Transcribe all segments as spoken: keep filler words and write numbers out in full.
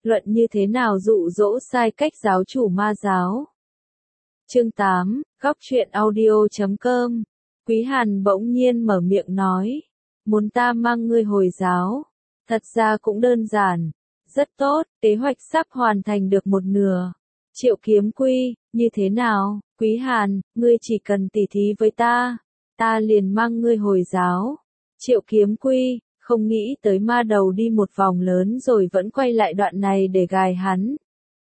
luận như thế nào dụ dỗ sai cách giáo chủ ma giáo. Chương tám, góc truyện audio chấm com. Quý Hàn bỗng nhiên mở miệng nói, muốn ta mang ngươi hồi giáo. Thật ra cũng đơn giản, rất tốt, kế hoạch sắp hoàn thành được một nửa. Triệu Kiếm Quy, như thế nào, Quý Hàn, ngươi chỉ cần tỉ thí với ta, ta liền mang ngươi hồi giáo. Triệu Kiếm Quy, không nghĩ tới ma đầu đi một vòng lớn rồi vẫn quay lại đoạn này để gài hắn.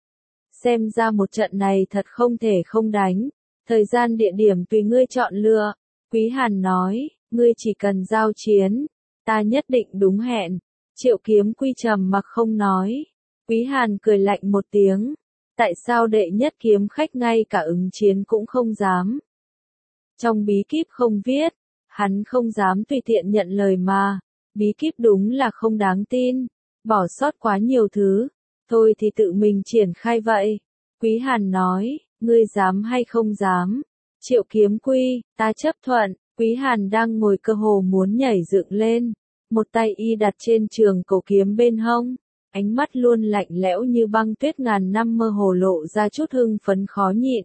Xem ra một trận này thật không thể không đánh, thời gian địa điểm tùy ngươi chọn lựa. Quý Hàn nói, ngươi chỉ cần giao chiến, ta nhất định đúng hẹn. Triệu Kiếm Quy trầm mặc không nói. Quý Hàn cười lạnh một tiếng, tại sao đệ nhất kiếm khách ngay cả ứng chiến cũng không dám? Trong bí kíp không viết, hắn không dám tùy tiện nhận lời mà, bí kíp đúng là không đáng tin, bỏ sót quá nhiều thứ, thôi thì tự mình triển khai vậy. Quý Hàn nói, ngươi dám hay không dám? Triệu Kiếm Quy, ta chấp thuận. Quý Hàn đang ngồi cơ hồ muốn nhảy dựng lên, một tay y đặt trên trường cổ kiếm bên hông, ánh mắt luôn lạnh lẽo như băng tuyết ngàn năm mơ hồ lộ ra chút hưng phấn khó nhịn.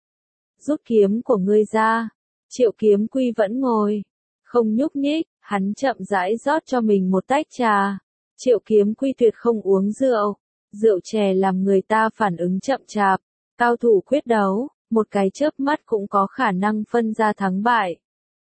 Rút kiếm của ngươi ra. Triệu Kiếm Quy vẫn ngồi, không nhúc nhích, hắn chậm rãi rót cho mình một tách trà. Triệu Kiếm Quy tuyệt không uống rượu, rượu chè làm người ta phản ứng chậm chạp, cao thủ quyết đấu, một cái chớp mắt cũng có khả năng phân ra thắng bại.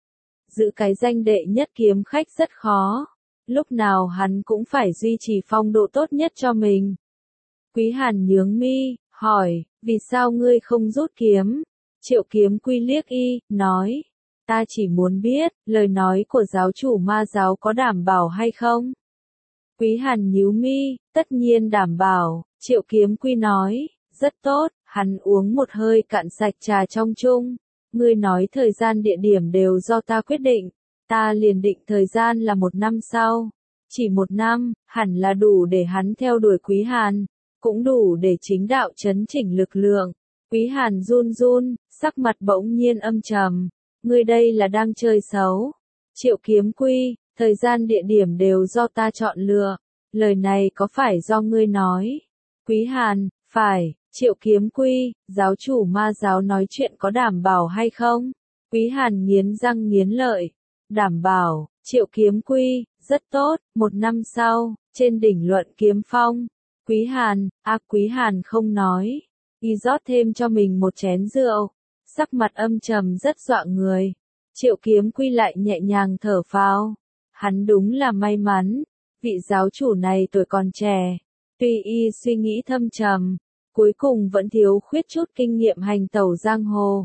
Giữ cái danh đệ nhất kiếm khách rất khó, lúc nào hắn cũng phải duy trì phong độ tốt nhất cho mình. Quý Hàn nhướng mi, hỏi, vì sao ngươi không rút kiếm? Triệu Kiếm Quy liếc y, nói, ta chỉ muốn biết, lời nói của giáo chủ ma giáo có đảm bảo hay không? Quý Hàn nhíu mi, tất nhiên đảm bảo. Triệu Kiếm Quy nói, rất tốt. Hắn uống một hơi cạn sạch trà trong chung. Ngươi nói thời gian địa điểm đều do ta quyết định, ta liền định thời gian là một năm sau. Chỉ một năm, hẳn là đủ để hắn theo đuổi Quý Hàn, cũng đủ để chính đạo chấn chỉnh lực lượng. Quý Hàn run run, sắc mặt bỗng nhiên âm trầm. Ngươi đây là đang chơi xấu. Triệu Kiếm Quy, thời gian địa điểm đều do ta chọn lựa. Lời này có phải do ngươi nói? Quý Hàn, phải. Triệu Kiếm Quy, giáo chủ ma giáo nói chuyện có đảm bảo hay không? Quý Hàn nghiến răng nghiến lợi. Đảm bảo. Triệu Kiếm Quy, rất tốt. Một năm sau, trên đỉnh Luận Kiếm Phong. Quý Hàn, à Quý Hàn không nói. Y rót thêm cho mình một chén rượu. Sắc mặt âm trầm rất dọa người. Triệu Kiếm Quy lại nhẹ nhàng thở phào. Hắn đúng là may mắn. Vị giáo chủ này tuổi còn trẻ. Tuy y suy nghĩ thâm trầm, cuối cùng vẫn thiếu khuyết chút kinh nghiệm hành tẩu giang hồ.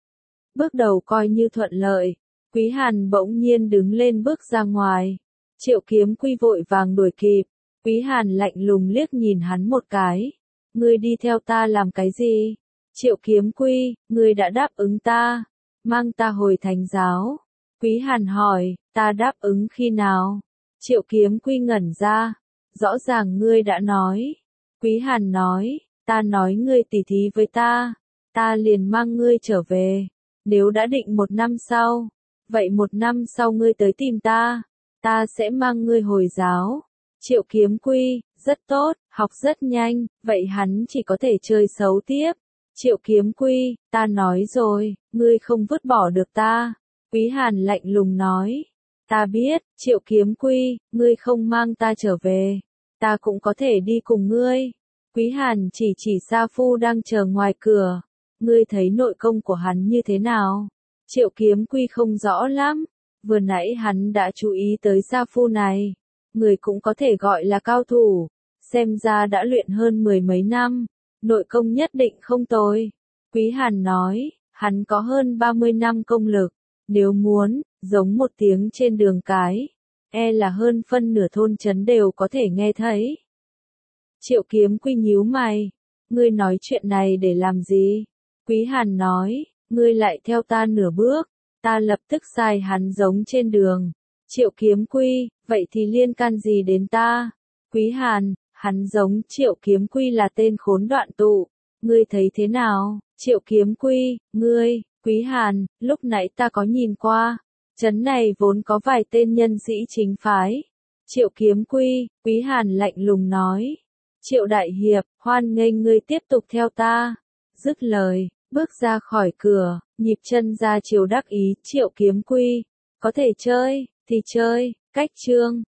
Bước đầu coi như thuận lợi. Quý Hàn bỗng nhiên đứng lên bước ra ngoài. Triệu Kiếm Quy vội vàng đuổi kịp. Quý Hàn lạnh lùng liếc nhìn hắn một cái. Ngươi đi theo ta làm cái gì? Triệu Kiếm Quy, ngươi đã đáp ứng ta, mang ta hồi Thánh giáo. Quý Hàn hỏi, ta đáp ứng khi nào? Triệu Kiếm Quy ngẩn ra, rõ ràng ngươi đã nói. Quý Hàn nói, ta nói ngươi tỉ thí với ta, ta liền mang ngươi trở về. Nếu đã định một năm sau, vậy một năm sau ngươi tới tìm ta, ta sẽ mang ngươi hồi giáo. Triệu Kiếm Quy, rất tốt, học rất nhanh, vậy hắn chỉ có thể chơi xấu tiếp. Triệu Kiếm Quy, ta nói rồi, ngươi không vứt bỏ được ta. Quý Hàn lạnh lùng nói, ta biết, Triệu Kiếm Quy, ngươi không mang ta trở về, ta cũng có thể đi cùng ngươi. Quý Hàn chỉ chỉ Sa Phu đang chờ ngoài cửa, ngươi thấy nội công của hắn như thế nào? Triệu Kiếm Quy không rõ lắm, vừa nãy hắn đã chú ý tới Sa Phu này, người cũng có thể gọi là cao thủ, xem ra đã luyện hơn mười mấy năm. Nội công nhất định không tồi. Quý Hàn nói, hắn có hơn ba mươi năm công lực, nếu muốn, giống một tiếng trên đường cái, e là hơn phân nửa thôn trấn đều có thể nghe thấy. Triệu Kiếm Quy nhíu mày, ngươi nói chuyện này để làm gì? Quý Hàn nói, ngươi lại theo ta nửa bước, ta lập tức sai hắn giống trên đường. Triệu Kiếm Quy, vậy thì liên can gì đến ta? Quý Hàn, hắn giống Triệu Kiếm Quy là tên khốn đoạn tụ, ngươi thấy thế nào? Triệu Kiếm Quy, ngươi, Quý Hàn, lúc nãy ta có nhìn qua, trấn này vốn có vài tên nhân sĩ chính phái. Triệu Kiếm Quy, Quý Hàn lạnh lùng nói, Triệu đại hiệp, hoan nghênh ngươi tiếp tục theo ta. Dứt lời, bước ra khỏi cửa, nhịp chân ra chiều đắc ý, Triệu Kiếm Quy. Có thể chơi, thì chơi, cách chương.